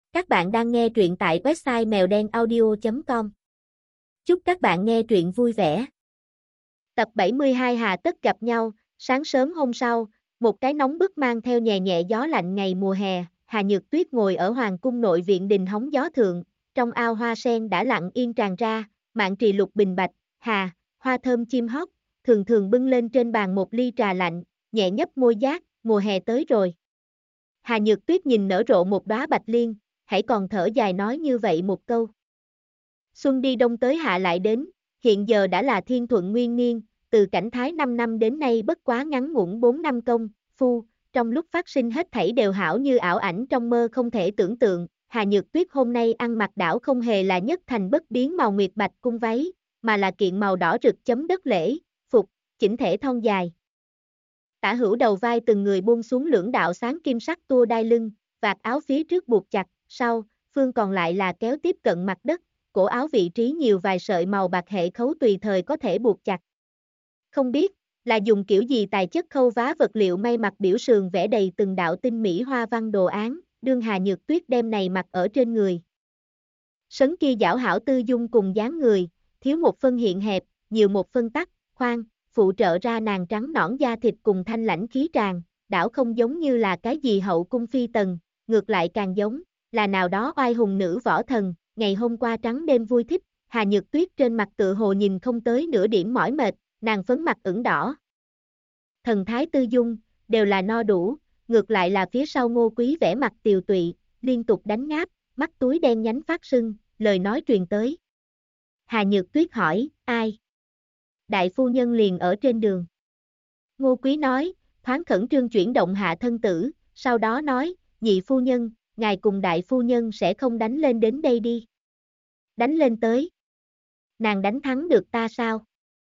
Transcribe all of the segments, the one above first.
Các bạn đang nghe truyện tại website mèo đen audio.com. Chúc các bạn nghe truyện vui vẻ. Tập 72 Hà Tất gặp nhau. Sáng sớm hôm sau, một cái nóng bức mang theo nhẹ nhẹ gió lạnh ngày mùa hè, Hà Nhược Tuyết ngồi ở hoàng cung nội viện đình hóng gió thượng, trong ao hoa sen đã lặng yên tràn ra, mạn trì lục bình bạch, hoa thơm chim hót, thường thường bưng lên trên bàn một ly trà lạnh, nhẹ nhấp môi giác, mùa hè tới rồi. Hà Nhược Tuyết nhìn nở rộ một đóa bạch liên, hãy còn thở dài nói như vậy một câu. Xuân đi đông tới hạ lại đến, hiện giờ đã là thiên thuận nguyên niên, từ cảnh thái 5 năm đến nay bất quá ngắn ngủn 4 năm công, phu, trong lúc phát sinh hết thảy đều hảo như ảo ảnh trong mơ không thể tưởng tượng, Hà Nhược Tuyết hôm nay ăn mặc đảo không hề là nhất thành bất biến màu nguyệt bạch cung váy, mà là kiện màu đỏ rực chấm đất lễ, phục, chỉnh thể thon dài. Tả hữu đầu vai từng người buông xuống lưỡng đạo sáng kim sắc tua đai lưng, vạt áo phía trước buộc chặt, sau, phương còn lại là kéo tiếp cận mặt đất, cổ áo vị trí nhiều vài sợi màu bạc hệ khấu tùy thời có thể buộc chặt. Không biết, là dùng kiểu gì tài chất khâu vá vật liệu may mặc biểu sườn vẽ đầy từng đạo tinh mỹ hoa văn đồ án, đương Hà Nhược Tuyết đem này mặc ở trên người. Sấn kia giảo hảo tư dung cùng dáng người, thiếu một phân hiện hẹp, nhiều một phân tắc, khoan, phụ trợ ra nàng trắng nõn da thịt cùng thanh lãnh khí tràng, đảo không giống như là cái gì hậu cung phi tần, ngược lại càng giống là nào đó oai hùng nữ võ thần, ngày hôm qua trắng đêm vui thích, Hà Nhược Tuyết trên mặt tựa hồ nhìn không tới nửa điểm mỏi mệt, nàng phấn mặt ửng đỏ. Thần thái tư dung, đều là no đủ, ngược lại là phía sau Ngô Quý vẻ mặt tiều tụy, liên tục đánh ngáp, mắt túi đen nhánh phát sưng, lời nói truyền tới. Hà Nhược Tuyết hỏi, ai? Đại phu nhân liền ở trên đường. Ngô Quý nói, thoáng khẩn trương chuyển động hạ thân tử, sau đó nói, nhị phu nhân, ngài cùng đại phu nhân sẽ không đánh lên đến đây đi. Đánh lên tới. Nàng đánh thắng được ta sao?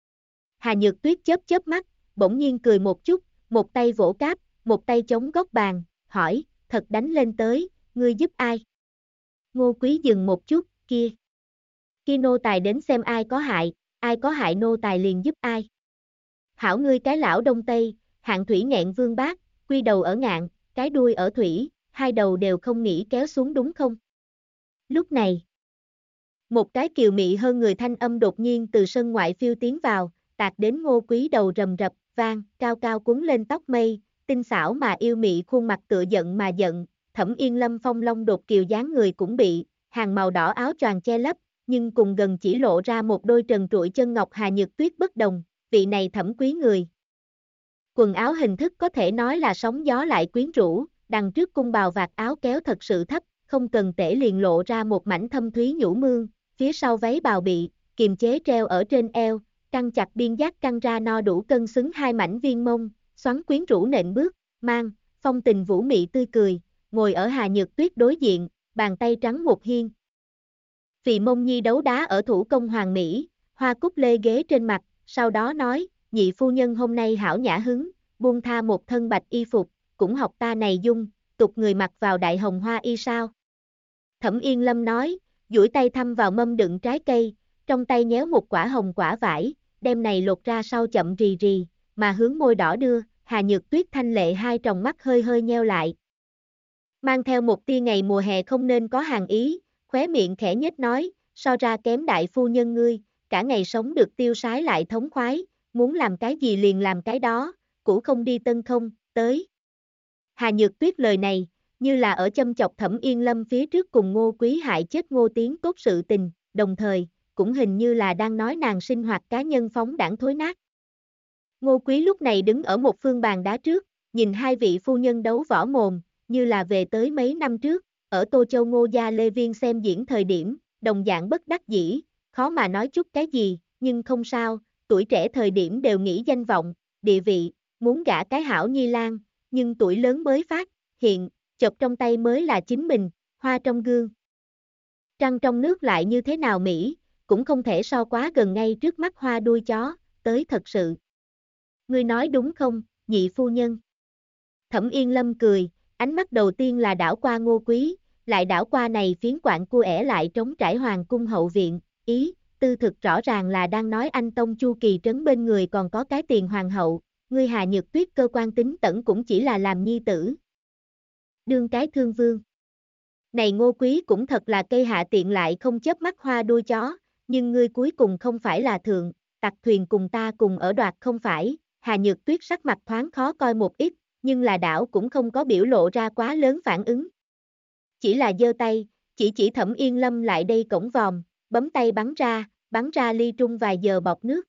Hà Nhược Tuyết chớp chớp mắt, bỗng nhiên cười một chút, một tay vỗ cáp, một tay chống góc bàn, hỏi, thật đánh lên tới, ngươi giúp ai? Ngô Quý dừng một chút, kia nô tài đến xem ai có hại nô tài liền giúp ai. Hảo ngươi cái lão Đông Tây, hạng thủy nghẹn vương bác, quy đầu ở ngạn, cái đuôi ở thủy, hai đầu đều không nghĩ kéo xuống đúng không? Lúc này, một cái kiều mị hơn người thanh âm đột nhiên từ sân ngoại phiêu tiến vào, tạt đến Ngô Quý đầu rầm rập, vang, cao cao cuốn lên tóc mây, tinh xảo mà yêu mị khuôn mặt tựa giận mà giận, Thẩm Yên Lâm phong long đột kiều dáng người cũng bị, hàng màu đỏ áo choàng che lấp, nhưng cùng gần chỉ lộ ra một đôi trần trụi chân ngọc. Hà Nhược Tuyết bất đồng, vị này thẩm quý người. Quần áo hình thức có thể nói là sóng gió lại quyến rũ, đằng trước cung bào vạt áo kéo thật sự thấp, không cần tể liền lộ ra một mảnh thâm thúy nhũ mương, phía sau váy bào bị, kiềm chế treo ở trên eo, căng chặt biên giác căng ra no đủ cân xứng hai mảnh viên mông, xoắn quyến rũ nện bước, mang, phong tình vũ mị tươi cười, ngồi ở Hà Nhược Tuyết đối diện, bàn tay trắng một hiên. Vì mông nhi đấu đá ở thủ công hoàng mỹ, hoa cúc lê ghế trên mặt, sau đó nói, nhị phu nhân hôm nay hảo nhã hứng, buông tha một thân bạch y phục, cũng học ta này dung, tục người mặc vào đại hồng hoa y sao. Thẩm Yên Lâm nói, duỗi tay thăm vào mâm đựng trái cây, trong tay nhéo một quả hồng quả vải, đem này lột ra sau chậm rì rì, mà hướng môi đỏ đưa, Hà Nhược Tuyết thanh lệ hai tròng mắt hơi hơi nheo lại. Mang theo một tia ngày mùa hè không nên có hàng ý, khóe miệng khẽ nhếch nói, so ra kém đại phu nhân ngươi, cả ngày sống được tiêu sái lại thống khoái, muốn làm cái gì liền làm cái đó, cũ không đi tân không, tới. Hà Nhược Tuyết lời này, như là ở châm chọc Thẩm Yên Lâm phía trước cùng Ngô Quý hại chết Ngô Tiến cốt sự tình, đồng thời, cũng hình như là đang nói nàng sinh hoạt cá nhân phóng đãng thối nát. Ngô Quý lúc này đứng ở một phương bàn đá trước, nhìn hai vị phu nhân đấu võ mồm, như là về tới mấy năm trước, ở Tô Châu Ngô gia Lê Viên xem diễn thời điểm, đồng dạng bất đắc dĩ, khó mà nói chút cái gì, nhưng không sao, tuổi trẻ thời điểm đều nghĩ danh vọng, địa vị, muốn gả cái hảo nhi lang, nhưng tuổi lớn mới phát, hiện, chộp trong tay mới là chính mình, hoa trong gương. Trăng trong nước lại như thế nào Mỹ, cũng không thể so quá gần ngay trước mắt hoa đuôi chó, tới thật sự. Ngươi nói đúng không, nhị phu nhân? Thẩm Yên Lâm cười, ánh mắt đầu tiên là đảo qua Ngô Quý, lại đảo qua này phiến quạng cua ẻ lại trống trải hoàng cung hậu viện, ý, tư thực rõ ràng là đang nói anh Tông Chu Kỳ Trấn bên người còn có cái tiền hoàng hậu, ngươi Hà Nhược Tuyết cơ quan tính tẩn cũng chỉ là làm nhi tử. Đương cái thương vương. Này Ngô Quý cũng thật là cây hạ tiện lại không chớp mắt hoa đuôi chó, nhưng ngươi cuối cùng không phải là thượng, tặc thuyền cùng ta cùng ở đoạt không phải, Hà Nhược Tuyết sắc mặt thoáng khó coi một ít, nhưng là đảo cũng không có biểu lộ ra quá lớn phản ứng. Chỉ là giơ tay, chỉ Thẩm Yên Lâm lại đây cổng vòm, bấm tay bắn ra ly trung vài giờ bọt nước.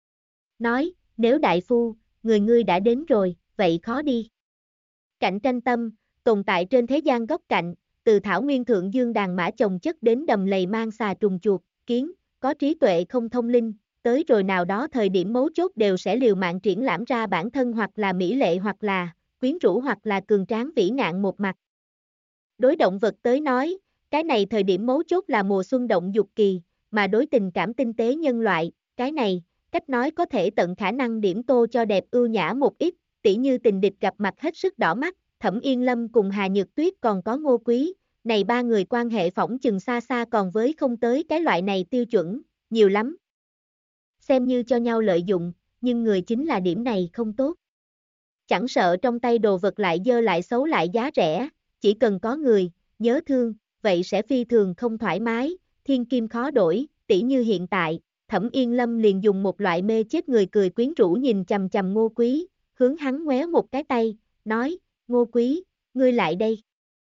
Nói, nếu đại phu, ngươi đã đến rồi, vậy khó đi. Cạnh tranh tâm, tồn tại trên thế gian góc cạnh, từ thảo nguyên thượng dương đàn mã chồng chất đến đầm lầy mang xà trùng chuột, kiến, có trí tuệ không thông linh, tới rồi nào đó thời điểm mấu chốt đều sẽ liều mạng triển lãm ra bản thân hoặc là mỹ lệ hoặc là quyến rũ hoặc là cường tráng vĩ ngạn một mặt. Đối động vật tới nói, cái này thời điểm mấu chốt là mùa xuân động dục kỳ, mà đối tình cảm tinh tế nhân loại, cái này, cách nói có thể tận khả năng điểm tô cho đẹp ưu nhã một ít, tỉ như tình địch gặp mặt hết sức đỏ mắt, Thẩm Yên Lâm cùng Hà Nhược Tuyết còn có Ngô Quý, này ba người quan hệ phỏng chừng xa xa còn với không tới cái loại này tiêu chuẩn, nhiều lắm. Xem như cho nhau lợi dụng, nhưng người chính là điểm này không tốt. Chẳng sợ trong tay đồ vật lại dơ lại xấu lại giá rẻ, chỉ cần có người, nhớ thương, vậy sẽ phi thường không thoải mái, thiên kim khó đổi, tỉ như hiện tại, Thẩm Yên Lâm liền dùng một loại mê chết người cười quyến rũ nhìn chằm chằm Ngô Quý, hướng hắn ngoéo một cái tay, nói, Ngô Quý, ngươi lại đây.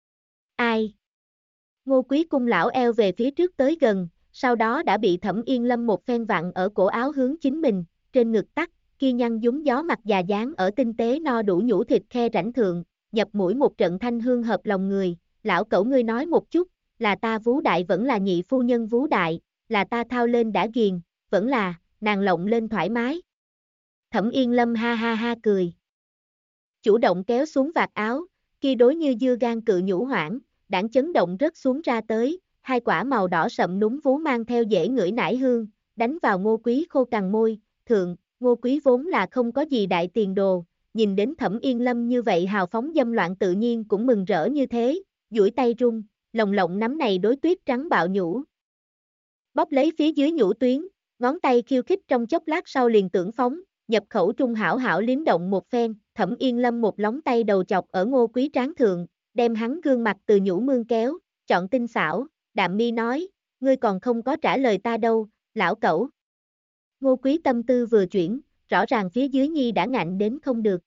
Ai? Ngô Quý cung lão eo về phía trước tới gần, sau đó đã bị Thẩm Yên Lâm một phen vặn ở cổ áo hướng chính mình, trên ngực tắc, kia nhăn nhúm gió mặt già dáng ở tinh tế no đủ nhũ thịt khe rãnh thượng, nhập mũi một trận thanh hương hợp lòng người, lão cẩu ngươi nói một chút, là ta vú đại vẫn là nhị phu nhân vú đại, là ta thao lên đã ghiền, vẫn là, nàng lộng lên thoải mái. Thẩm Yên Lâm ha ha ha cười. Chủ động kéo xuống vạt áo, kia đối như dưa gan cự nhũ hoảng, đãng chấn động rớt xuống ra tới, hai quả màu đỏ sậm núm vú mang theo dễ ngửi nải hương, đánh vào Ngô Quý khô cằn môi, thượng, Ngô Quý vốn là không có gì đại tiền đồ, nhìn đến Thẩm Yên Lâm như vậy hào phóng dâm loạn tự nhiên cũng mừng rỡ như thế, duỗi tay rung, lồng lộng nắm này đối tuyết trắng bạo nhũ. Bóp lấy phía dưới nhũ tuyến, ngón tay khiêu khích trong chốc lát sau liền tưởng phóng, nhập khẩu trung hảo hảo liếm động một phen, Thẩm Yên Lâm một lóng tay đầu chọc ở Ngô Quý trán thượng, đem hắn gương mặt từ nhũ mương kéo, chọn tinh xảo, đạm mi nói, ngươi còn không có trả lời ta đâu, lão cẩu. Ngô Quý tâm tư vừa chuyển, rõ ràng phía dưới nhi đã ngạnh đến không được.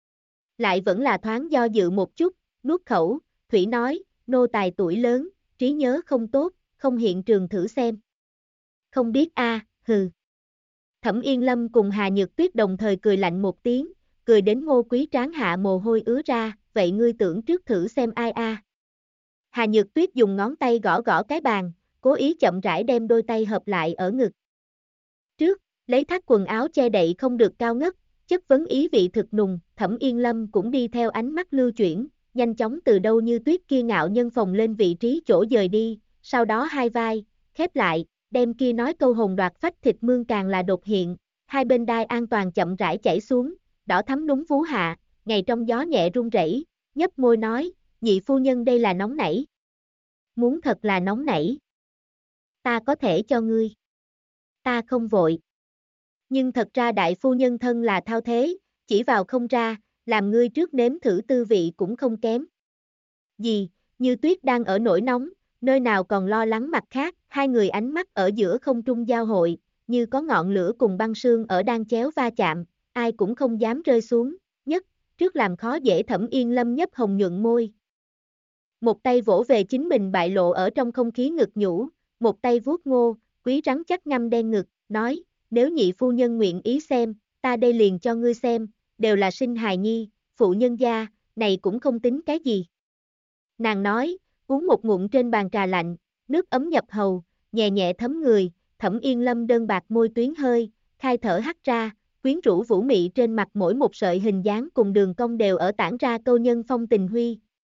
Lại vẫn là thoáng do dự một chút, nuốt khẩu, Thủy nói, nô tài tuổi lớn, trí nhớ không tốt, không hiện trường thử xem. Không biết a, hừ. Thẩm Yên Lâm cùng Hà Nhược Tuyết đồng thời cười lạnh một tiếng, cười đến Ngô Quý trán hạ mồ hôi ứa ra, vậy ngươi tưởng trước thử xem ai a. Hà Nhược Tuyết dùng ngón tay gõ gõ cái bàn, cố ý chậm rãi đem đôi tay hợp lại ở ngực. Trước, lấy thắt quần áo che đậy không được cao ngất, chất vấn ý vị thực nùng, Thẩm Yên Lâm cũng đi theo ánh mắt lưu chuyển, nhanh chóng từ đâu như tuyết kia ngạo nhân phòng lên vị trí chỗ dời đi, sau đó hai vai, khép lại, đem kia nói câu hồn đoạt phách thịt mương càng là đột hiện, hai bên đai an toàn chậm rãi chảy xuống, đỏ thắm núng vú hạ, ngày trong gió nhẹ run rẩy, nhấp môi nói, nhị phu nhân đây là nóng nảy. Muốn thật là nóng nảy. Ta có thể cho ngươi. Ta không vội. Nhưng thật ra đại phu nhân thân là thao thế, chỉ vào không ra, làm ngươi trước nếm thử tư vị cũng không kém. Gì, như tuyết đang ở nổi nóng, nơi nào còn lo lắng mặt khác, hai người ánh mắt ở giữa không trung giao hội, như có ngọn lửa cùng băng sương ở đang chéo va chạm, ai cũng không dám rơi xuống, nhất, trước làm khó dễ Thẩm Yên Lâm nhấp hồng nhuận môi. Một tay vỗ về chính mình bại lộ ở trong không khí ngực nhũ, một tay vuốt Ngô Quý rắn chắc ngăm đen ngực, nói, nếu nhị phu nhân nguyện ý xem, ta đây liền cho ngươi xem, đều là sinh hài nhi, phụ nhân gia, này cũng không tính cái gì. Nàng nói, uống một ngụm trên bàn trà lạnh, nước ấm nhập hầu, nhẹ nhẹ thấm người, Thẩm Yên Lâm đơn bạc môi tuyến hơi, khai thở hắt ra, quyến rũ vũ mị trên mặt mỗi một sợi hình dáng cùng đường cong đều ở tản ra câu nhân phong tình huy.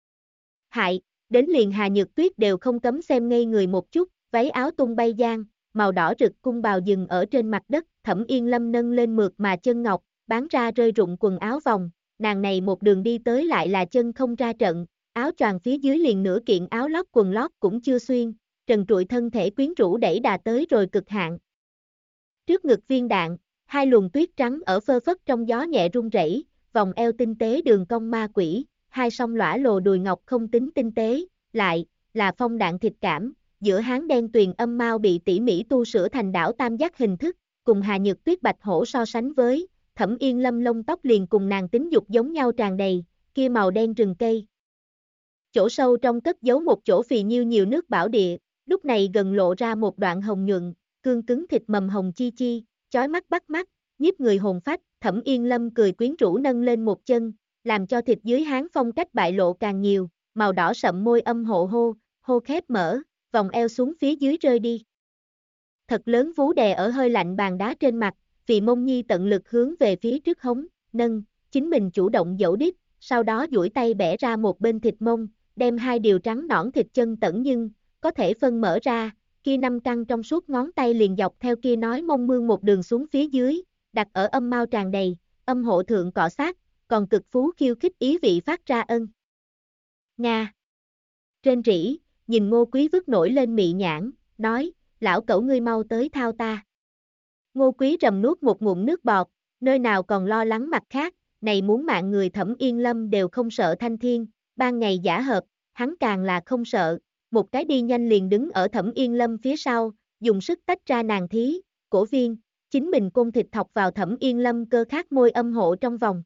Hại, đến liền Hà Nhược Tuyết đều không cấm xem ngây người một chút, váy áo tung bay giang, màu đỏ rực cung bào dừng ở trên mặt đất, Thẩm Yên Lâm nâng lên mượt mà chân ngọc, bán ra rơi rụng quần áo vòng, nàng này một đường đi tới lại là chân không ra trận, áo choàng phía dưới liền nửa kiện áo lót quần lót cũng chưa xuyên, trần trụi thân thể quyến rũ đẩy đà tới rồi cực hạn. Trước ngực viên đạn, hai luồng tuyết trắng ở phơ phất trong gió nhẹ rung rẩy, vòng eo tinh tế đường cong ma quỷ, hai song lõa lồ đùi ngọc không tính tinh tế, lại, là phong đạn thịt cảm, giữa háng đen tuyền âm mao bị tỉ mỉ tu sửa thành đảo tam giác hình thức, cùng Hà Nhược Tuyết bạch hổ so sánh với, Thẩm Yên Lâm lông tóc liền cùng nàng tính dục giống nhau tràn đầy, kia màu đen rừng cây. Chỗ sâu trong cất giấu một chỗ phì nhiêu nhiều nước bảo địa, lúc này gần lộ ra một đoạn hồng nhuận, cương cứng thịt mầm hồng chi chi, chói mắt bắt mắt, nhiếp người hồn phách, Thẩm Yên Lâm cười quyến rũ nâng lên một chân, làm cho thịt dưới háng phong cách bại lộ càng nhiều, màu đỏ sậm môi âm hộ hô, hô khép mở, vòng eo xuống phía dưới rơi đi. Thật lớn vú đè ở hơi lạnh bàn đá trên mặt, vì mông nhi tận lực hướng về phía trước hống, nâng, chính mình chủ động dẫu đít, sau đó duỗi tay bẻ ra một bên thịt mông, đem hai điều trắng nõn thịt chân tẩn nhưng, có thể phân mở ra, kia năm căn trong suốt ngón tay liền dọc theo kia nói mông mương một đường xuống phía dưới, đặt ở âm mao tràn đầy, âm hộ thượng cọ sát, còn cực phú khiêu khích ý vị phát ra ân. Nga. Trên rỉ, nhìn Ngô Quý vứt nổi lên mị nhãn, nói, lão cẩu ngươi mau tới thao ta. Ngô Quý rầm nuốt một ngụm nước bọt, nơi nào còn lo lắng mặt khác, này muốn mạng người Thẩm Yên Lâm đều không sợ thanh thiên, ban ngày giả hợp, hắn càng là không sợ, một cái đi nhanh liền đứng ở Thẩm Yên Lâm phía sau, dùng sức tách ra nàng thí, cổ viên, chính mình côn thịt thọc vào Thẩm Yên Lâm cơ khát môi âm hộ trong vòng.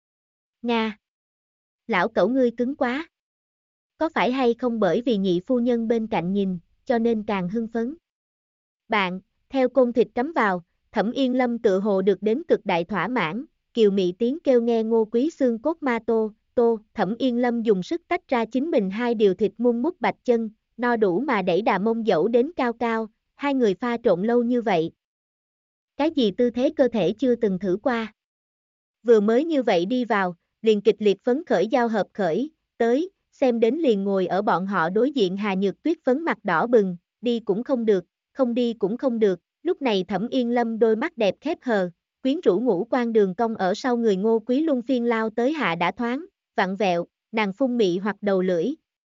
Nga. Lão cẩu ngươi cứng quá. Có phải hay không bởi vì nhị phu nhân bên cạnh nhìn, cho nên càng hưng phấn. Bạn, theo côn thịt cắm vào, Thẩm Yên Lâm tự hồ được đến cực đại thỏa mãn, kiều mị tiếng kêu nghe Ngô Quý xương cốt ma tô, Thẩm Yên Lâm dùng sức tách ra chính mình hai điều thịt muôn mút bạch chân, no đủ mà đẩy đà mông dẫu đến cao cao, hai người pha trộn lâu như vậy. Cái gì tư thế cơ thể chưa từng thử qua. Vừa mới như vậy đi vào, liền kịch liệt phấn khởi giao hợp khởi, tới, xem đến liền ngồi ở bọn họ đối diện Hà Nhược Tuyết phấn mặt đỏ bừng, đi cũng không được, không đi cũng không được, lúc này Thẩm Yên Lâm đôi mắt đẹp khép hờ, quyến rũ ngũ quan đường cong ở sau người Ngô Quý luân phiên lao tới hạ đã thoáng, vặn vẹo, nàng phun mị hoặc đầu lưỡi.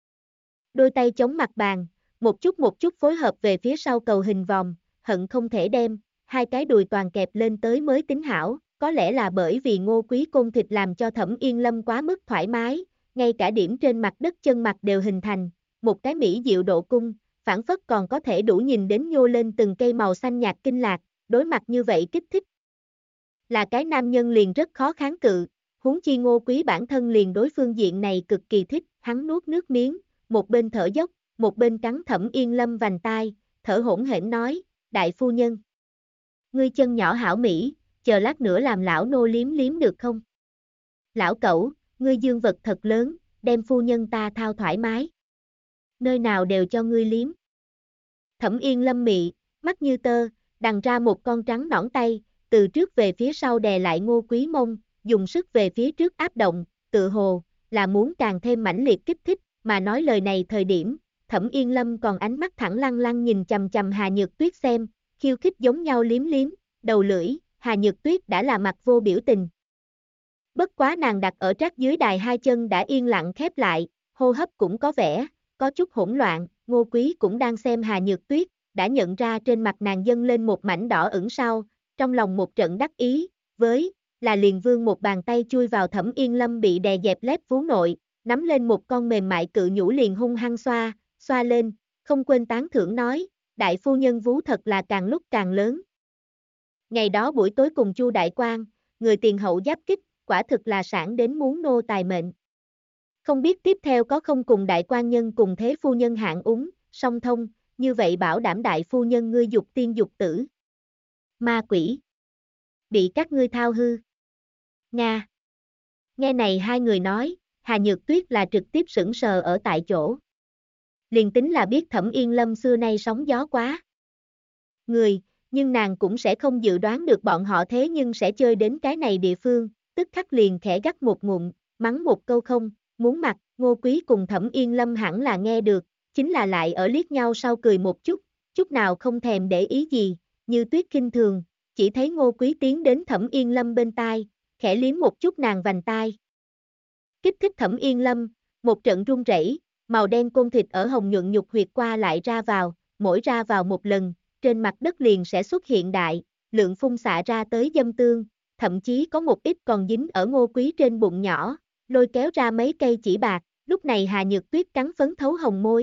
Đôi tay chống mặt bàn, một chút phối hợp về phía sau cầu hình vòng, hận không thể đem, hai cái đùi toàn kẹp lên tới mới tính hảo, có lẽ là bởi vì Ngô Quý côn thịt làm cho Thẩm Yên Lâm quá mức thoải mái, ngay cả điểm trên mặt đất chân mặt đều hình thành, một cái mỹ diệu độ cung, phản phất còn có thể đủ nhìn đến nhô lên từng cây màu xanh nhạt kinh lạc, đối mặt như vậy kích thích. Là cái nam nhân liền rất khó kháng cự, huống chi Ngô Quý bản thân liền đối phương diện này cực kỳ thích, hắn nuốt nước miếng, một bên thở dốc, một bên cắn Thẩm Yên Lâm vành tai, thở hổn hển nói, đại phu nhân. Ngươi chân nhỏ hảo mỹ, chờ lát nữa làm lão nô liếm liếm được không? Lão cẩu, ngươi dương vật thật lớn, đem phu nhân ta thao thoải mái. Nơi nào đều cho ngươi liếm. Thẩm Yên Lâm mị, mắt như tơ, đằng ra một con trắng nõn tay, từ trước về phía sau đè lại Ngô Quý mông, dùng sức về phía trước áp động, tự hồ, là muốn càng thêm mãnh liệt kích thích, mà nói lời này thời điểm, Thẩm Yên Lâm còn ánh mắt thẳng lăng lăng nhìn chằm chằm Hà Nhược Tuyết xem, khiêu khích giống nhau liếm liếm, đầu lưỡi, Hà Nhược Tuyết đã là mặt vô biểu tình. Bất quá nàng đặt ở trác dưới đài hai chân đã yên lặng khép lại, hô hấp cũng có vẻ, có chút hỗn loạn, Ngô Quý cũng đang xem Hà Nhược Tuyết, đã nhận ra trên mặt nàng dâng lên một mảnh đỏ ửng sau, trong lòng một trận đắc ý, với, là liền vương một bàn tay chui vào Thẩm Yên Lâm bị đè dẹp lép vú nội, nắm lên một con mềm mại cự nhũ liền hung hăng xoa lên, không quên tán thưởng nói, đại phu nhân vú thật là càng lúc càng lớn. Ngày đó buổi tối cùng Chu đại quan, người tiền hậu giáp kích, quả thực là sản đến muốn nô tài mệnh. Không biết tiếp theo có không cùng đại quan nhân cùng thế phu nhân hạng úng, song thông, như vậy bảo đảm đại phu nhân ngươi dục tiên dục tử. Ma quỷ. Bị các ngươi thao hư. Nga. Nghe này hai người nói, Hà Nhược Tuyết là trực tiếp sững sờ ở tại chỗ. Liền tính là biết Thẩm Yên Lâm xưa nay sóng gió quá. Người, nhưng nàng cũng sẽ không dự đoán được bọn họ thế nhưng sẽ chơi đến cái này địa phương, tức khắc liền khẽ gắt một ngụm, mắng một câu không, muốn mặt, Ngô Quý cùng Thẩm Yên Lâm hẳn là nghe được, chính là lại ở liếc nhau sau cười một chút nào không thèm để ý gì, như tuyết khinh thường, chỉ thấy Ngô Quý tiến đến Thẩm Yên Lâm bên tai, khẽ liếm một chút nàng vành tai. Kích thích Thẩm Yên Lâm, một trận run rẩy, màu đen côn thịt ở hồng nhuận nhục huyệt qua lại ra vào, mỗi ra vào một lần, trên mặt đất liền sẽ xuất hiện đại, lượng phun xạ ra tới dâm tương, thậm chí có một ít còn dính ở Ngô Quý trên bụng nhỏ, lôi kéo ra mấy cây chỉ bạc, lúc này Hà Nhược Tuyết cắn phấn thấu hồng môi,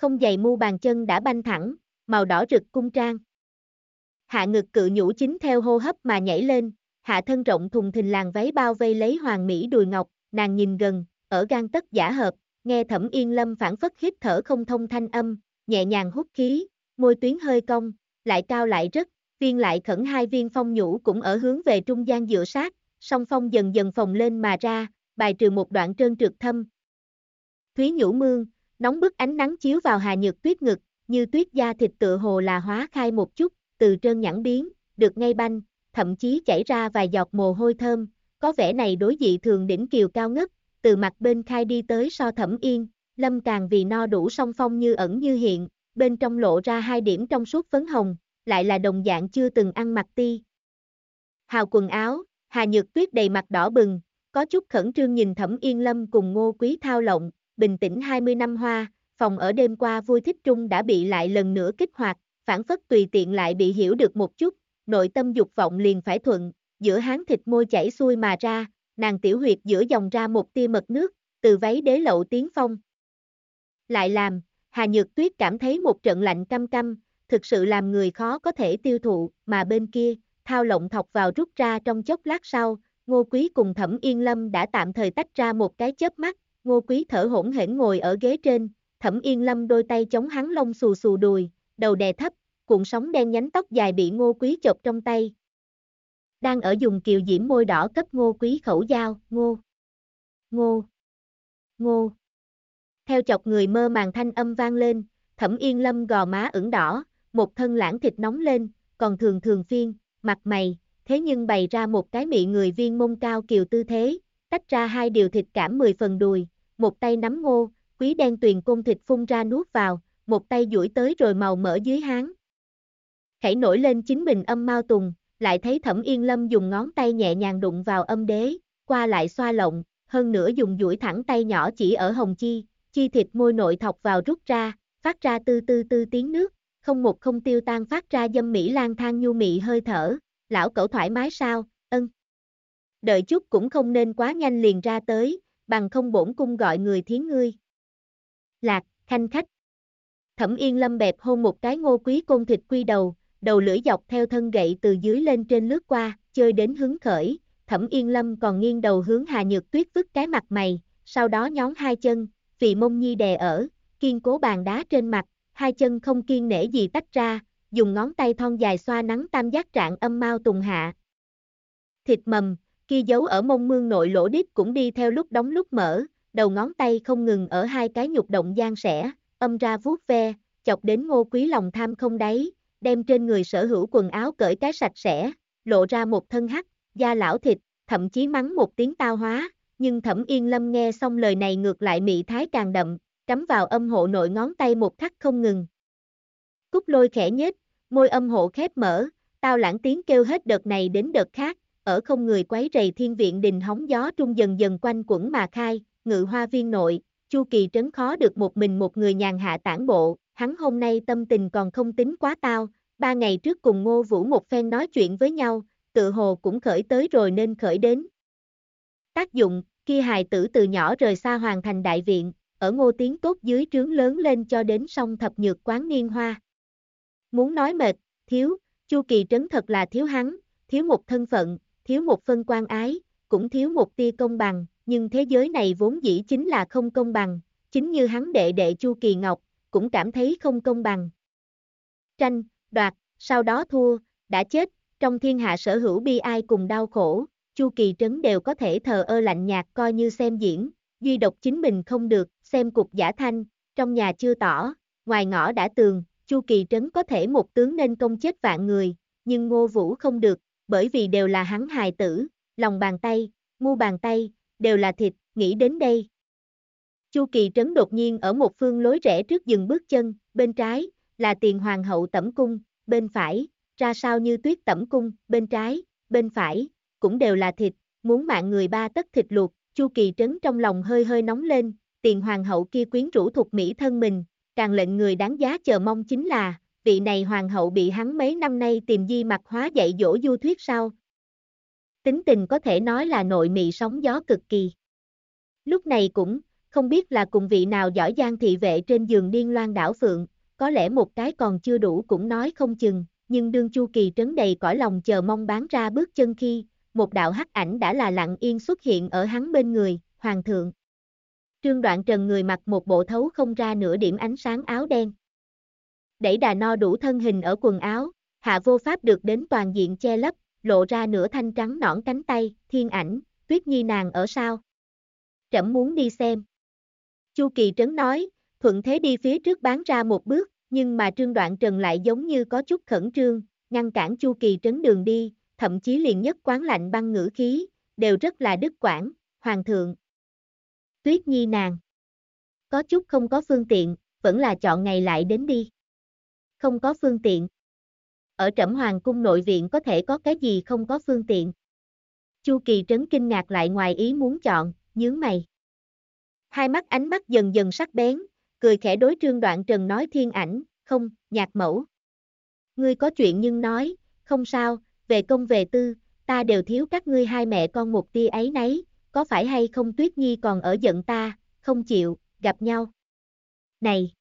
không giày mu bàn chân đã banh thẳng, màu đỏ rực cung trang. Hạ ngực cự nhũ chính theo hô hấp mà nhảy lên, hạ thân rộng thùng thình làn váy bao vây lấy hoàng mỹ đùi ngọc, nàng nhìn gần, ở gang tấc giả hợp, nghe Thẩm Yên Lâm phảng phất hít thở không thông thanh âm, nhẹ nhàng hút khí, môi tuyến hơi cong, lại cao lại rất, viên lại khẩn hai viên phong nhũ cũng ở hướng về trung gian dựa sát, song phong dần dần phồng lên mà ra, bài trừ một đoạn trơn trượt thâm. Thúy nhũ mương, nóng bức ánh nắng chiếu vào Hà Nhược Tuyết ngực, như tuyết da thịt tựa hồ là hóa khai một chút, từ trơn nhẵn biến, được ngay banh, thậm chí chảy ra vài giọt mồ hôi thơm, có vẻ này đối dị thường đỉnh kiều cao ngất, từ mặt bên khai đi tới so Thẩm Yên, Lâm càng vì no đủ song phong như ẩn như hiện, bên trong lộ ra hai điểm trong suốt phấn hồng, lại là đồng dạng chưa từng ăn mặc ti. Hào quần áo, Hà Nhược Tuyết đầy mặt đỏ bừng, có chút khẩn trương nhìn Thẩm Yên Lâm cùng Ngô Quý thao lộng, bình tĩnh 20 năm hoa, phòng ở đêm qua vui thích trung đã bị lại lần nữa kích hoạt, phản phất tùy tiện lại bị hiểu được một chút, nội tâm dục vọng liền phải thuận, giữa háng thịt môi chảy xuôi mà ra, nàng tiểu huyệt giữa dòng ra một tia mật nước, từ váy đế lậu tiến phong. Lại làm, Hà Nhược Tuyết cảm thấy một trận lạnh căm căm, thực sự làm người khó có thể tiêu thụ, mà bên kia, thao lộng thọc vào rút ra trong chốc lát sau, Ngô Quý cùng Thẩm Yên Lâm đã tạm thời tách ra một cái chớp mắt, Ngô Quý thở hổn hển ngồi ở ghế trên, Thẩm Yên Lâm đôi tay chống hắn lông xù xù đùi, đầu đè thấp, cuộn sóng đen nhánh tóc dài bị Ngô Quý chộp trong tay. Đang ở dùng kiều diễm môi đỏ cấp Ngô Quý khẩu dao, ngô. Theo chọc người mơ màng thanh âm vang lên, Thẩm Yên Lâm gò má ửng đỏ, một thân lãng thịt nóng lên, còn thường phiên, mặt mày, thế nhưng bày ra một cái mị người viên mông cao kiều tư thế, tách ra hai điều thịt cảm 10 phần đùi, một tay nắm Ngô Quý đen tuyền côn thịt phun ra nuốt vào, một tay duỗi tới rồi màu mỡ dưới háng. Khẩy nổi lên chính mình âm mao tùng, lại thấy Thẩm Yên Lâm dùng ngón tay nhẹ nhàng đụng vào âm đế, qua lại xoa lộng, hơn nữa dùng duỗi thẳng tay nhỏ chỉ ở hồng chi thịt môi nội thọc vào rút ra, phát ra tư tư tư tiếng nước, không một không tiêu tan phát ra dâm mỹ lang thang nhu mị hơi thở, lão cẩu thoải mái sao, ân. Đợi chút cũng không nên quá nhanh liền ra tới, bằng không bổn cung gọi người thiến ngươi. Lạc, khanh khách. Thẩm Yên Lâm bẹp hôn một cái Ngô Quý côn thịt quy đầu, đầu lưỡi dọc theo thân gậy từ dưới lên trên lướt qua, chơi đến hứng khởi, Thẩm Yên Lâm còn nghiêng đầu hướng Hà Nhược Tuyết vứt cái mặt mày, sau đó nhón hai chân, vì mông nhi đè ở, kiên cố bàn đá trên mặt, hai chân không kiên nể gì tách ra, dùng ngón tay thon dài xoa nắng tam giác trạng âm mao tùng hạ. Thịt mầm, kia giấu ở mông mương nội lỗ đít cũng đi theo lúc đóng lúc mở, đầu ngón tay không ngừng ở hai cái nhục động gian sẻ, âm ra vuốt ve, chọc đến Ngô Quý lòng tham không đáy, đem trên người sở hữu quần áo cởi cái sạch sẽ, lộ ra một thân hắc, da lão thịt, thậm chí mắng một tiếng tao hóa, nhưng Thẩm Yên Lâm nghe xong lời này ngược lại mị thái càng đậm, cắm vào âm hộ nội ngón tay một khắc không ngừng. Cúc Lôi khẽ nhếch, môi âm hộ khép mở, tao lãng tiếng kêu hết đợt này đến đợt khác, ở không người quấy rầy thiên viện đình hóng gió trung dần dần quanh quẩn mà khai, Ngự Hoa Viên nội, Chu Kỳ Trấn khó được một mình một người nhàn hạ tản bộ, hắn hôm nay tâm tình còn không tính quá tao, 3 ngày trước cùng Ngô Vũ một phen nói chuyện với nhau, tự hồ cũng khởi tới rồi nên khởi đến. Tác dụng, kia hài tử từ nhỏ rời xa hoàn thành đại viện, ở Ngô Tiến Tốt dưới trướng lớn lên cho đến song thập nhược quán niên hoa. Muốn nói mệt, thiếu, Chu Kỳ Trấn thật là thiếu hắn, thiếu một thân phận, thiếu một phân quan ái, cũng thiếu một tia công bằng, nhưng thế giới này vốn dĩ chính là không công bằng, chính như hắn đệ đệ Chu Kỳ Ngọc, cũng cảm thấy không công bằng. Tranh, đoạt, sau đó thua, đã chết, trong thiên hạ sở hữu bi ai cùng đau khổ, Chu Kỳ Trấn đều có thể thờ ơ lạnh nhạt coi như xem diễn, duy độc chính mình không được, xem cục giả thanh, trong nhà chưa tỏ, ngoài ngõ đã tường, Chu Kỳ Trấn có thể một tướng nên công chết vạn người, nhưng Ngô Vũ không được, bởi vì đều là hắn hài tử, lòng bàn tay, mu bàn tay, đều là thịt, nghĩ đến đây. Chu Kỳ Trấn đột nhiên ở một phương lối rẽ trước dừng bước chân, bên trái, là Tiền Hoàng hậu Tẩm cung, bên phải, ra sao như Tuyết Tẩm cung, bên trái, bên phải, cũng đều là thịt, muốn mạng người ba tấc thịt luộc, Chu Kỳ Trấn trong lòng hơi hơi nóng lên, Tiền Hoàng hậu kia quyến rũ thục mỹ thân mình, càng lệnh người đáng giá chờ mong chính là, vị này Hoàng hậu bị hắn mấy năm nay tìm di mặt hóa dạy dỗ du thuyết sau. Tính tình có thể nói là nội mị sóng gió cực kỳ. Lúc này cũng, không biết là cùng vị nào giỏi giang thị vệ trên giường điên loan đảo phượng, có lẽ một cái còn chưa đủ cũng nói không chừng, nhưng đương Chu Kỳ Trấn đầy cõi lòng chờ mong bán ra bước chân khi, một đạo hắc ảnh đã là lặng yên xuất hiện ở hắn bên người, Hoàng thượng. Trương Đoạn Trần người mặc một bộ thấu không ra nửa điểm ánh sáng áo đen. Đẩy đà no đủ thân hình ở quần áo, hạ vô pháp được đến toàn diện che lấp, lộ ra nửa thanh trắng nõn cánh tay, Thiên Ảnh, Tuyết Nhi nàng ở sao? Trẫm muốn đi xem. Chu Kỳ Trấn nói, thuận thế đi phía trước bán ra một bước, nhưng mà Trương Đoạn Trần lại giống như có chút khẩn trương, ngăn cản Chu Kỳ Trấn đường đi, thậm chí liền nhất quán lạnh băng ngữ khí, đều rất là đứt quãng, Hoàng thượng. Tuyết Nhi nàng. Có chút không có phương tiện, vẫn là chọn ngày lại đến đi. Không có phương tiện. Ở Trẫm Hoàng cung nội viện có thể có cái gì không có phương tiện. Chu Kỳ Trấn kinh ngạc lại ngoài ý muốn chọn, nhướng mày. Hai mắt ánh mắt dần dần sắc bén, cười khẽ đối Trương Đoạn Trần nói Thiên Ảnh, không, Nhạc mẫu. Ngươi có chuyện nhưng nói, không sao, về công về tư, ta đều thiếu các ngươi hai mẹ con một tia ấy nấy, có phải hay không Tuyết Nhi còn ở giận ta, không chịu, gặp nhau. Này!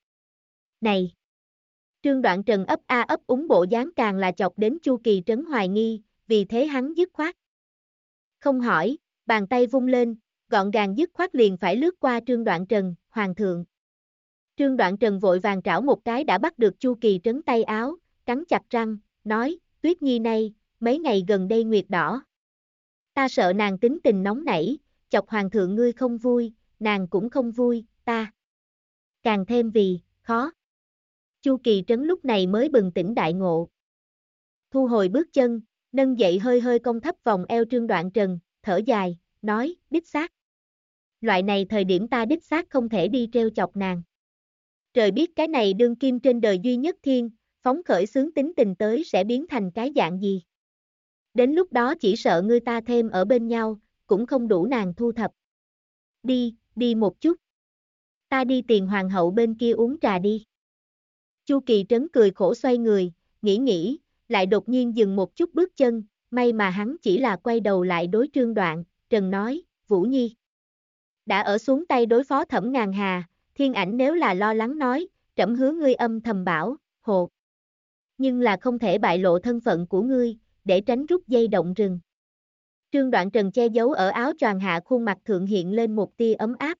Này! Trương Đoạn Trần ấp a ấp úng bộ dáng càng là chọc đến Chu Kỳ Trấn hoài nghi, vì thế hắn dứt khoát. Không hỏi, bàn tay vung lên, gọn gàng dứt khoát liền phải lướt qua Trương Đoạn Trần, Hoàng thượng. Trương Đoạn Trần vội vàng trảo một cái đã bắt được Chu Kỳ Trấn tay áo, cắn chặt răng, nói, Tuyết Nhi này, mấy ngày gần đây nguyệt đỏ. Ta sợ nàng tính tình nóng nảy, chọc Hoàng thượng ngươi không vui, nàng cũng không vui, ta. Càng thêm vì, khó. Chu Kỳ Trấn lúc này mới bừng tỉnh đại ngộ. Thu hồi bước chân, nâng dậy hơi hơi cong thấp vòng eo Trương Đoạn Trần, thở dài, nói, đích xác. Loại này thời điểm ta đích xác không thể đi treo chọc nàng. Trời biết cái này đương kim trên đời duy nhất thiên, phóng khởi xướng tính tình tới sẽ biến thành cái dạng gì. Đến lúc đó chỉ sợ ngươi ta thêm ở bên nhau, cũng không đủ nàng thu thập. Đi một chút. Ta đi tiền hoàng hậu bên kia uống trà đi. Chu Kỳ Trấn cười khổ xoay người, nghĩ, lại đột nhiên dừng một chút bước chân, may mà hắn chỉ là quay đầu lại đối Trương Đoạn Trần nói, Vũ Nhi. Đã ở xuống tay đối phó Thẩm Ngàn Hà, Thiên Ảnh nếu là lo lắng nói, trẫm hứa ngươi âm thầm bảo, hồ. Nhưng là không thể bại lộ thân phận của ngươi, để tránh rút dây động rừng. Trương Đoạn Trần che giấu ở áo choàng hạ khuôn mặt thượng hiện lên một tia ấm áp.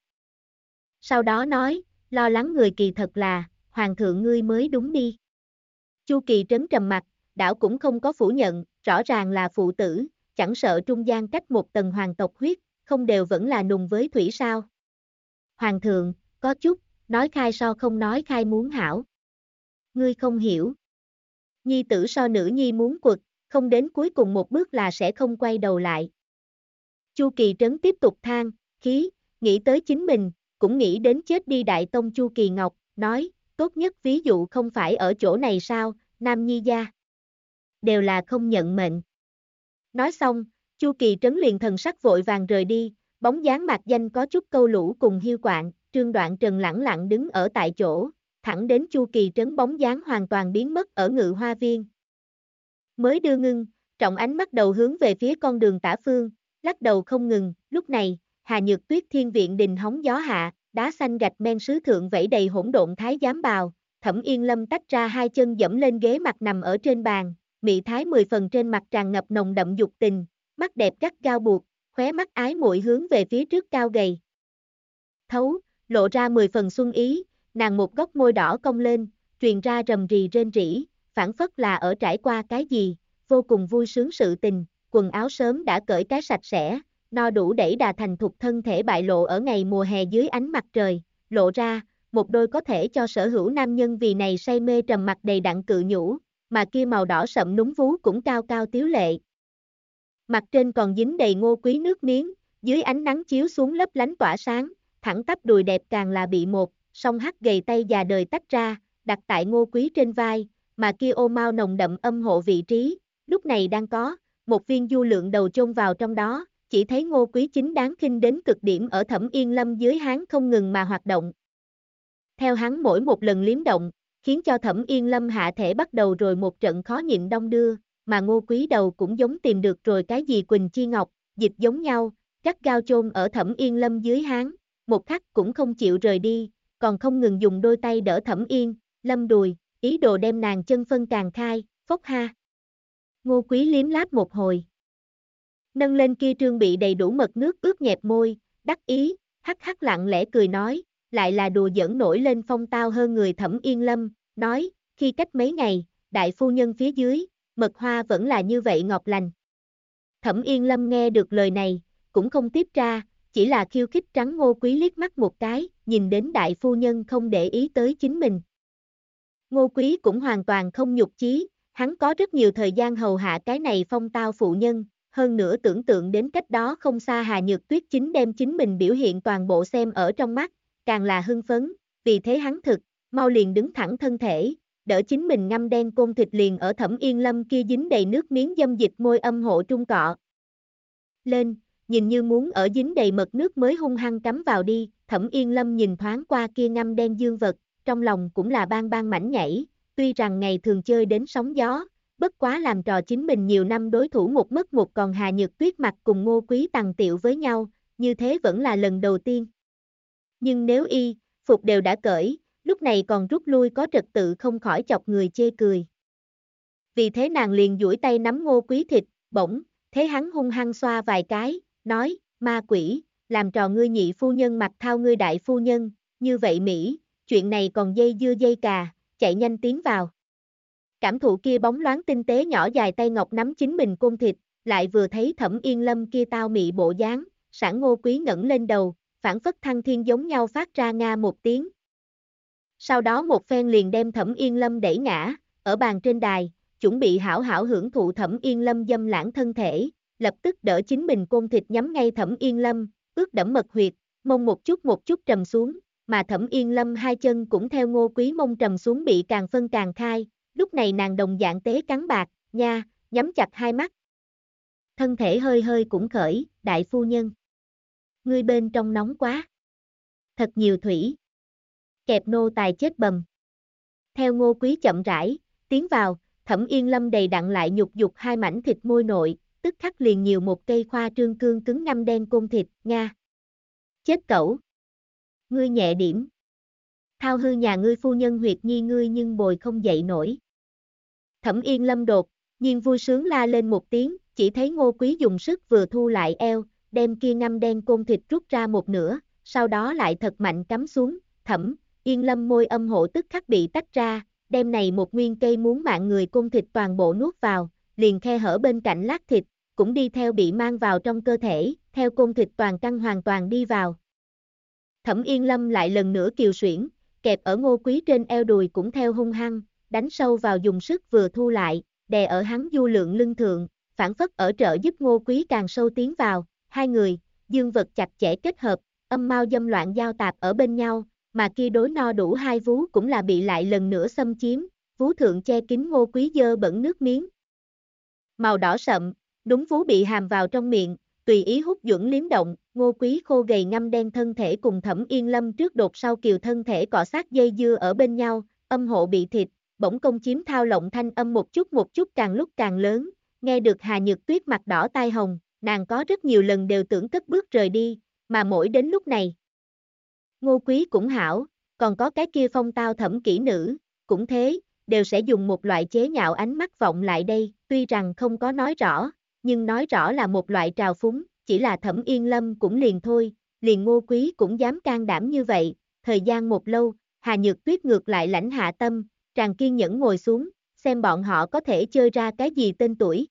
Sau đó nói, lo lắng người kỳ thật là, Hoàng thượng ngươi mới đúng đi. Chu Kỳ Trấn trầm mặt, đảo cũng không có phủ nhận, rõ ràng là phụ tử, chẳng sợ trung gian cách một tầng hoàng tộc huyết, không đều vẫn là nùng với thủy sao. Hoàng thượng, có chút, nói khai so không nói khai muốn hảo. Ngươi không hiểu. Nhi tử so nữ nhi muốn quật, không đến cuối cùng một bước là sẽ không quay đầu lại. Chu Kỳ Trấn tiếp tục than, khí, nghĩ tới chính mình, cũng nghĩ đến chết đi Đại Tông Chu Kỳ Ngọc, nói, tốt nhất ví dụ không phải ở chỗ này sao, Nam Nhi gia. Đều là không nhận mệnh. Nói xong, Chu Kỳ Trấn liền thần sắc vội vàng rời đi, bóng dáng mạc danh có chút câu lũ cùng hiu quạng, Trương Đoạn Trần lẳng lặng đứng ở tại chỗ, thẳng đến Chu Kỳ Trấn bóng dáng hoàn toàn biến mất ở Ngự Hoa Viên. Mới đưa ngưng, trọng ánh mắt đầu hướng về phía con đường tả phương, lắc đầu không ngừng, lúc này, Hà Nhược Tuyết thiên viện đình hóng gió hạ, đá xanh gạch men sứ thượng vẫy đầy hỗn độn thái giám bào, Thẩm Yên Lâm tách ra hai chân dẫm lên ghế mặt nằm ở trên bàn, mị thái 10 phần trên mặt tràn ngập nồng đậm dục tình, mắt đẹp gắt gao buộc, khóe mắt ái muội hướng về phía trước cao gầy. Thấu, lộ ra 10 phần xuân ý, nàng một góc môi đỏ cong lên, truyền ra rầm rì rên rỉ, phảng phất là ở trải qua cái gì, vô cùng vui sướng sự tình, quần áo sớm đã cởi cái sạch sẽ, no đủ đẩy đà thành thục thân thể bại lộ ở ngày mùa hè dưới ánh mặt trời, lộ ra, một đôi có thể cho sở hữu nam nhân vì này say mê trầm mặc đầy đặn cự nhũ, mà kia màu đỏ sậm núm vú cũng cao cao tiếu lệ. Mặt trên còn dính đầy ngô quý nước miếng, dưới ánh nắng chiếu xuống lấp lánh tỏa sáng, thẳng tắp đùi đẹp càng là bị một, song hắc gầy tay già đời tách ra, đặt tại ngô quý trên vai, mà kia ô mao nồng đậm âm hộ vị trí, lúc này đang có, một viên du lượng đầu chôn vào trong đó, chỉ thấy ngô quý chính đáng khinh đến cực điểm ở Thẩm Yên Lâm dưới háng không ngừng mà hoạt động. Theo hắn mỗi một lần liếm động, khiến cho Thẩm Yên Lâm hạ thể bắt đầu rồi một trận khó nhịn đong đưa, mà ngô quý đầu cũng giống tìm được rồi cái gì Quỳnh Chi Ngọc, dịch giống nhau, gắt gao chôn ở Thẩm Yên Lâm dưới háng, một khắc cũng không chịu rời đi, còn không ngừng dùng đôi tay đỡ Thẩm Yên Lâm đùi, ý đồ đem nàng chân phân càng khai, phốc ha. Ngô Quý liếm láp một hồi. Nâng lên kia trương bị đầy đủ mật nước ướt nhẹp môi, đắc ý, hắc hắc lặng lẽ cười nói, lại là đùa giỡn nổi lên phong tao hơn người Thẩm Yên Lâm, nói, khi cách mấy ngày, đại phu nhân phía dưới, mật hoa vẫn là như vậy ngọt lành. Thẩm Yên Lâm nghe được lời này, cũng không tiếp ra, chỉ là khiêu khích trắng Ngô Quý liếc mắt một cái, nhìn đến đại phu nhân không để ý tới chính mình. Ngô Quý cũng hoàn toàn không nhục chí, hắn có rất nhiều thời gian hầu hạ cái này phong tao phụ nhân, hơn nữa tưởng tượng đến cách đó không xa Hà Nhược Tuyết chính đem chính mình biểu hiện toàn bộ xem ở trong mắt, càng là hưng phấn, vì thế hắn mau liền đứng thẳng thân thể, đỡ chính mình ngâm đen côn thịt liền ở Thẩm Yên Lâm kia dính đầy nước miếng dâm dịch môi âm hộ trung cọ. Lên, nhìn như muốn ở dính đầy mật nước mới hung hăng cắm vào đi, Thẩm Yên Lâm nhìn thoáng qua kia ngâm đen dương vật, trong lòng cũng là bang bang mảnh nhảy, tuy rằng ngày thường chơi đến sóng gió, bất quá làm trò chính mình nhiều năm đối thủ một mất một còn Hà Nhược Tuyết mặt cùng Ngô Quý tằng tiệu với nhau, như thế vẫn là lần đầu tiên. Nhưng nếu y, phục đều đã cởi, lúc này còn rút lui có trật tự không khỏi chọc người chê cười. Vì thế nàng liền duỗi tay nắm Ngô Quý thịt, bỗng, thế hắn hung hăng xoa vài cái, nói, ma quỷ, làm trò ngươi nhị phu nhân mặt thao ngươi đại phu nhân, như vậy Mỹ, chuyện này còn dây dưa dây cà, chạy nhanh tiến vào. Cảm thụ kia bóng loáng tinh tế nhỏ dài tay ngọc nắm chính mình côn thịt, lại vừa thấy Thẩm Yên Lâm kia tao mị bộ dáng, sẵn Ngô Quý ngẩng lên đầu, phản phất thăng thiên giống nhau phát ra nga một tiếng. Sau đó một phen liền đem Thẩm Yên Lâm đẩy ngã, ở bàn trên đài, chuẩn bị hảo hảo hưởng thụ Thẩm Yên Lâm dâm lãng thân thể, lập tức đỡ chính mình côn thịt nhắm ngay Thẩm Yên Lâm, ướt đẫm mật huyệt, mông một chút trầm xuống, mà Thẩm Yên Lâm hai chân cũng theo Ngô Quý mông trầm xuống bị càng phân càng khai, lúc này nàng đồng dạng tế cắn bạc, nha, nhắm chặt hai mắt. Thân thể hơi hơi cũng khởi, đại phu nhân. Ngươi bên trong nóng quá. Thật nhiều thủy. Kẹp nô tài chết bầm. Theo Ngô Quý chậm rãi, tiến vào, Thẩm Yên Lâm đầy đặn lại nhục dục hai mảnh thịt môi nội, tức khắc liền nhiều một cây khoa trương cương cứng ngâm đen côn thịt, nga. Chết cẩu. Ngươi nhẹ điểm. Thao hư nhà ngươi phu nhân huyệt nhi ngươi nhưng bồi không dậy nổi. Thẩm Yên Lâm đột nhiên vui sướng la lên một tiếng, chỉ thấy Ngô Quý dùng sức vừa thu lại eo, đem kia ngâm đen côn thịt rút ra một nửa, sau đó lại thật mạnh cắm xuống, Thẩm Yên Lâm môi âm hộ tức khắc bị tách ra, đem này một nguyên cây muốn mạng người côn thịt toàn bộ nuốt vào, liền khe hở bên cạnh lát thịt, cũng đi theo bị mang vào trong cơ thể, theo côn thịt toàn căn hoàn toàn đi vào. Thẩm Yên Lâm lại lần nữa kiều xuyển, kẹp ở Ngô Quý trên eo đùi cũng theo hung hăng, đánh sâu vào dùng sức vừa thu lại, đè ở hắn du lượng lưng thượng, phản phất ở trợ giúp Ngô Quý càng sâu tiến vào, hai người, dương vật chặt chẽ kết hợp, âm mao dâm loạn giao tạp ở bên nhau, mà kia đối no đủ hai vú cũng là bị lại lần nữa xâm chiếm, vú thượng che kín Ngô Quý dơ bẩn nước miếng. Màu đỏ sậm, đúng vú bị hàm vào trong miệng, tùy ý hút duẩn liếm động, Ngô Quý khô gầy ngăm đen thân thể cùng Thẩm Yên Lâm trước đột sau kiều thân thể cọ sát dây dưa ở bên nhau, âm hộ bị thịt, bỗng công chiếm thao lộng thanh âm một chút càng lúc càng lớn, nghe được Hà Nhược Tuyết mặt đỏ tai hồng, nàng có rất nhiều lần đều tưởng cất bước rời đi, mà mỗi đến lúc này. Ngô Quý cũng hảo, còn có cái kia phong tao Thẩm kỹ nữ, cũng thế, đều sẽ dùng một loại chế nhạo ánh mắt vọng lại đây, tuy rằng không có nói rõ, nhưng nói rõ là một loại trào phúng, chỉ là Thẩm Yên Lâm cũng liền thôi, liền Ngô Quý cũng dám can đảm như vậy, thời gian một lâu, Hà Nhược Tuyết ngược lại lãnh hạ tâm, tràn kiên nhẫn ngồi xuống, xem bọn họ có thể chơi ra cái gì tên tuổi.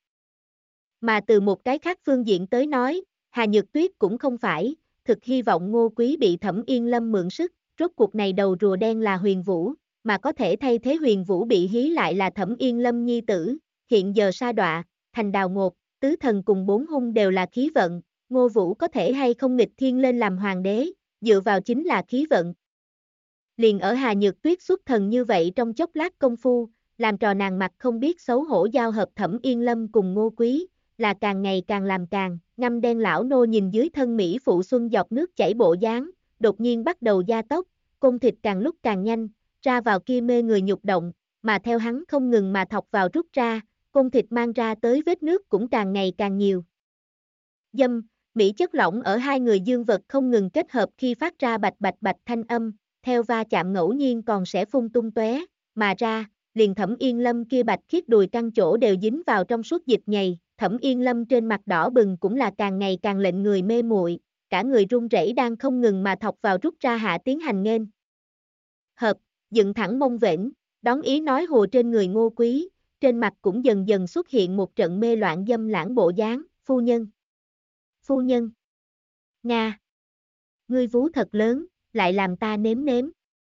Mà từ một cái khác phương diện tới nói, Hà Nhược Tuyết cũng không phải, thực hy vọng Ngô Quý bị Thẩm Yên Lâm mượn sức, rốt cuộc này đầu rùa đen là Huyền Vũ, mà có thể thay thế Huyền Vũ bị hí lại là Thẩm Yên Lâm nhi tử, hiện giờ sa đọa, thành đào ngột, tứ thần cùng bốn hung đều là khí vận, Ngô Vũ có thể hay không nghịch thiên lên làm hoàng đế, dựa vào chính là khí vận. Liền ở Hà Nhược Tuyết xuất thần như vậy trong chốc lát công phu, làm trò nàng mặt không biết xấu hổ giao hợp Thẩm Yên Lâm cùng Ngô Quý, là càng ngày càng làm càng, ngăm đen lão nô nhìn dưới thân Mỹ phụ xuân dọc nước chảy bộ dáng, đột nhiên bắt đầu gia tốc, côn thịt càng lúc càng nhanh, ra vào kia mê người nhục động, mà theo hắn không ngừng mà thọc vào rút ra, côn thịt mang ra tới vết nước cũng càng ngày càng nhiều. Dâm, Mỹ chất lỏng ở hai người dương vật không ngừng kết hợp khi phát ra bạch bạch bạch thanh âm, theo va chạm ngẫu nhiên còn sẽ phun tung tóe mà ra, liền Thẩm Yên Lâm kia bạch khiết đùi căng chỗ đều dính vào trong suốt dịch nhầy, Thẩm Yên Lâm trên mặt đỏ bừng cũng là càng ngày càng lệnh người mê muội, cả người run rẩy đang không ngừng mà thọc vào rút ra hạ tiến hành nghênh. Hợp, dựng thẳng mông vểnh, đón ý nói hồ trên người Ngô Quý, trên mặt cũng dần dần xuất hiện một trận mê loạn dâm lãng bộ dáng, phu nhân. Phu nhân. Nga. Ngươi vú thật lớn, lại làm ta nếm nếm.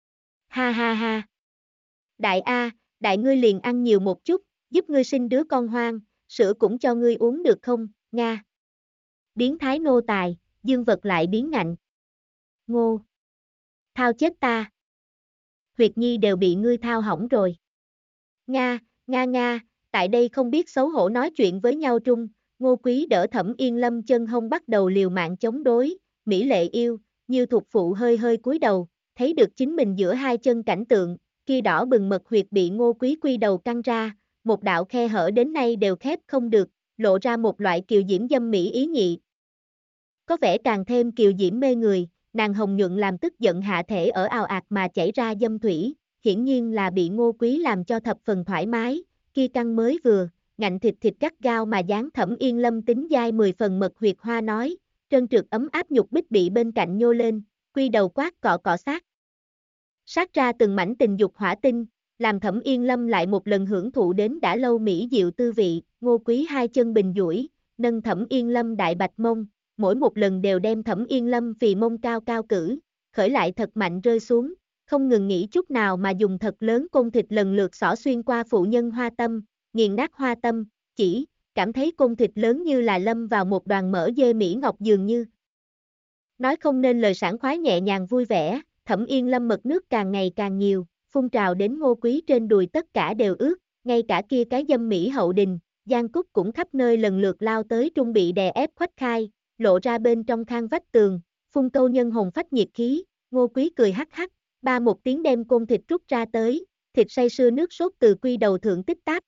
Ha ha ha. Đại A, đại ngươi liền ăn nhiều một chút, giúp ngươi sinh đứa con hoang, sữa cũng cho ngươi uống được không, Nga. Biến thái nô tài, dương vật lại biến ngạnh. Ngô. Thao chết ta. Huyệt nhi đều bị ngươi thao hỏng rồi. Nga, Nga Nga, tại đây không biết xấu hổ nói chuyện với nhau trung, Ngô Quý đỡ Thẩm Yên Lâm chân hông bắt đầu liều mạng chống đối, mỹ lệ yêu, như thuộc phụ hơi hơi cúi đầu, thấy được chính mình giữa hai chân cảnh tượng, kia đỏ bừng mật huyệt bị Ngô Quý quy đầu căng ra, một đạo khe hở đến nay đều khép không được, lộ ra một loại kiều diễm dâm mỹ ý nhị. Có vẻ càng thêm kiều diễm mê người, nàng hồng nhuận làm tức giận hạ thể ở ào ạt mà chảy ra dâm thủy, hiển nhiên là bị Ngô Quý làm cho thập phần thoải mái, kia căng mới vừa, ngạnh thịt thịt gắt gao mà dán Thẩm Yên Lâm tính dai 10 phần mật huyệt hoa nói, trơn trượt ấm áp nhục bích bị bên cạnh nhô lên, quy đầu quát cọ cọ sát. Sát ra từng mảnh tình dục hỏa tinh, làm Thẩm Yên Lâm lại một lần hưởng thụ đến đã lâu mỹ diệu tư vị, Ngô Quý hai chân bình duỗi, nâng Thẩm Yên Lâm đại bạch mông, mỗi một lần đều đem Thẩm Yên Lâm phì mông cao cao cử, khởi lại thật mạnh rơi xuống, không ngừng nghĩ chút nào mà dùng thật lớn côn thịt lần lượt xỏ xuyên qua phụ nhân hoa tâm, nghiền nát hoa tâm, chỉ, cảm thấy côn thịt lớn như là lâm vào một đoàn mỡ dê Mỹ Ngọc dường như. Nói không nên lời sảng khoái nhẹ nhàng vui vẻ, Thẩm Yên Lâm mật nước càng ngày càng nhiều, phun trào đến Ngô Quý trên đùi tất cả đều ướt, ngay cả kia cái dâm Mỹ hậu đình, Giang Cúc cũng khắp nơi lần lượt lao tới trung bị đè ép khoách khai, lộ ra bên trong khang vách tường, phun câu nhân hồn phách nhiệt khí, Ngô Quý cười hắc hắc, ba một tiếng đem côn thịt rút ra tới, thịt say sưa nước sốt từ quy đầu thượng tích táp.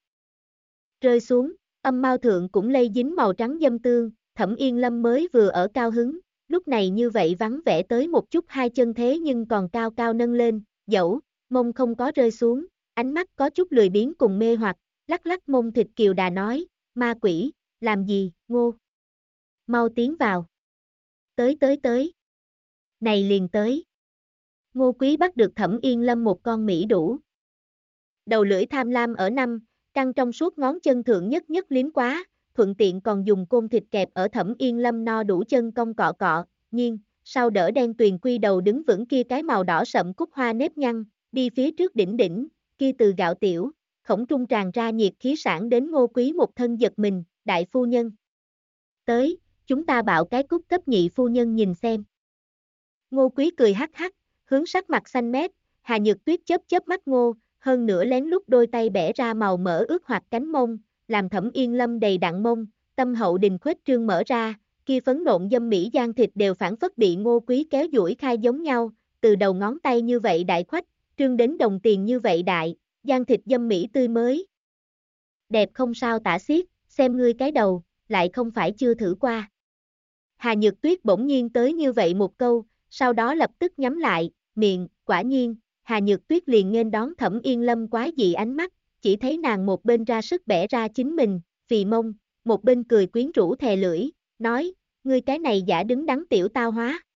Rơi xuống, âm mao thượng cũng lây dính màu trắng dâm tương, Thẩm Yên Lâm mới vừa ở cao hứng, lúc này như vậy vắng vẻ tới một chút hai chân thế nhưng còn cao cao nâng lên, dẫu, mông không có rơi xuống, ánh mắt có chút lười biếng cùng mê hoặc, lắc lắc mông thịt kiều đà nói, ma quỷ, làm gì, Ngô? Mau tiến vào. Tới. Này liền tới. Ngô Quý bắt được Thẩm Yên Lâm một con Mỹ đủ. Đầu lưỡi tham lam ở năm, căng trong suốt ngón chân thượng nhất nhất liếm quá, thuận tiện còn dùng côn thịt kẹp ở Thẩm Yên Lâm no đủ chân cong cọ cọ, nhiên, sau đỡ đen tuyền quy đầu đứng vững kia cái màu đỏ sậm cúc hoa nếp nhăn, đi phía trước đỉnh, kia từ gạo tiểu, khổng trung tràn ra nhiệt khí sản đến Ngô Quý một thân giật mình, đại phu nhân. Tới, chúng ta bạo cái cúc cấp nhị phu nhân nhìn xem. Ngô Quý cười hắc hắc, hướng sắc mặt xanh mét, Hà Nhược Tuyết chớp mắt Ngô, hơn nữa lén lút đôi tay bẻ ra màu mỡ ướt hoặc cánh mông, làm Thẩm Yên Lâm đầy đặn mông, tâm hậu đình khuếch trương mở ra, kia phấn nộn dâm mỹ gian thịt đều phản phất bị Ngô Quý kéo duỗi khai giống nhau, từ đầu ngón tay như vậy đại khoách, trương đến đồng tiền như vậy đại, gian thịt dâm mỹ tươi mới. Đẹp không sao tả xiết, xem ngươi cái đầu, lại không phải chưa thử qua. Hà Nhược Tuyết bỗng nhiên tới như vậy một câu, sau đó lập tức nhắm lại, miệng, quả nhiên, Hà Nhược Tuyết liền nghênh đón Thẩm Yên Lâm quái dị ánh mắt, chỉ thấy nàng một bên ra sức bẻ ra chính mình, phì mông, một bên cười quyến rũ thè lưỡi, nói, ngươi cái này giả đứng đắn tiểu tao hóa.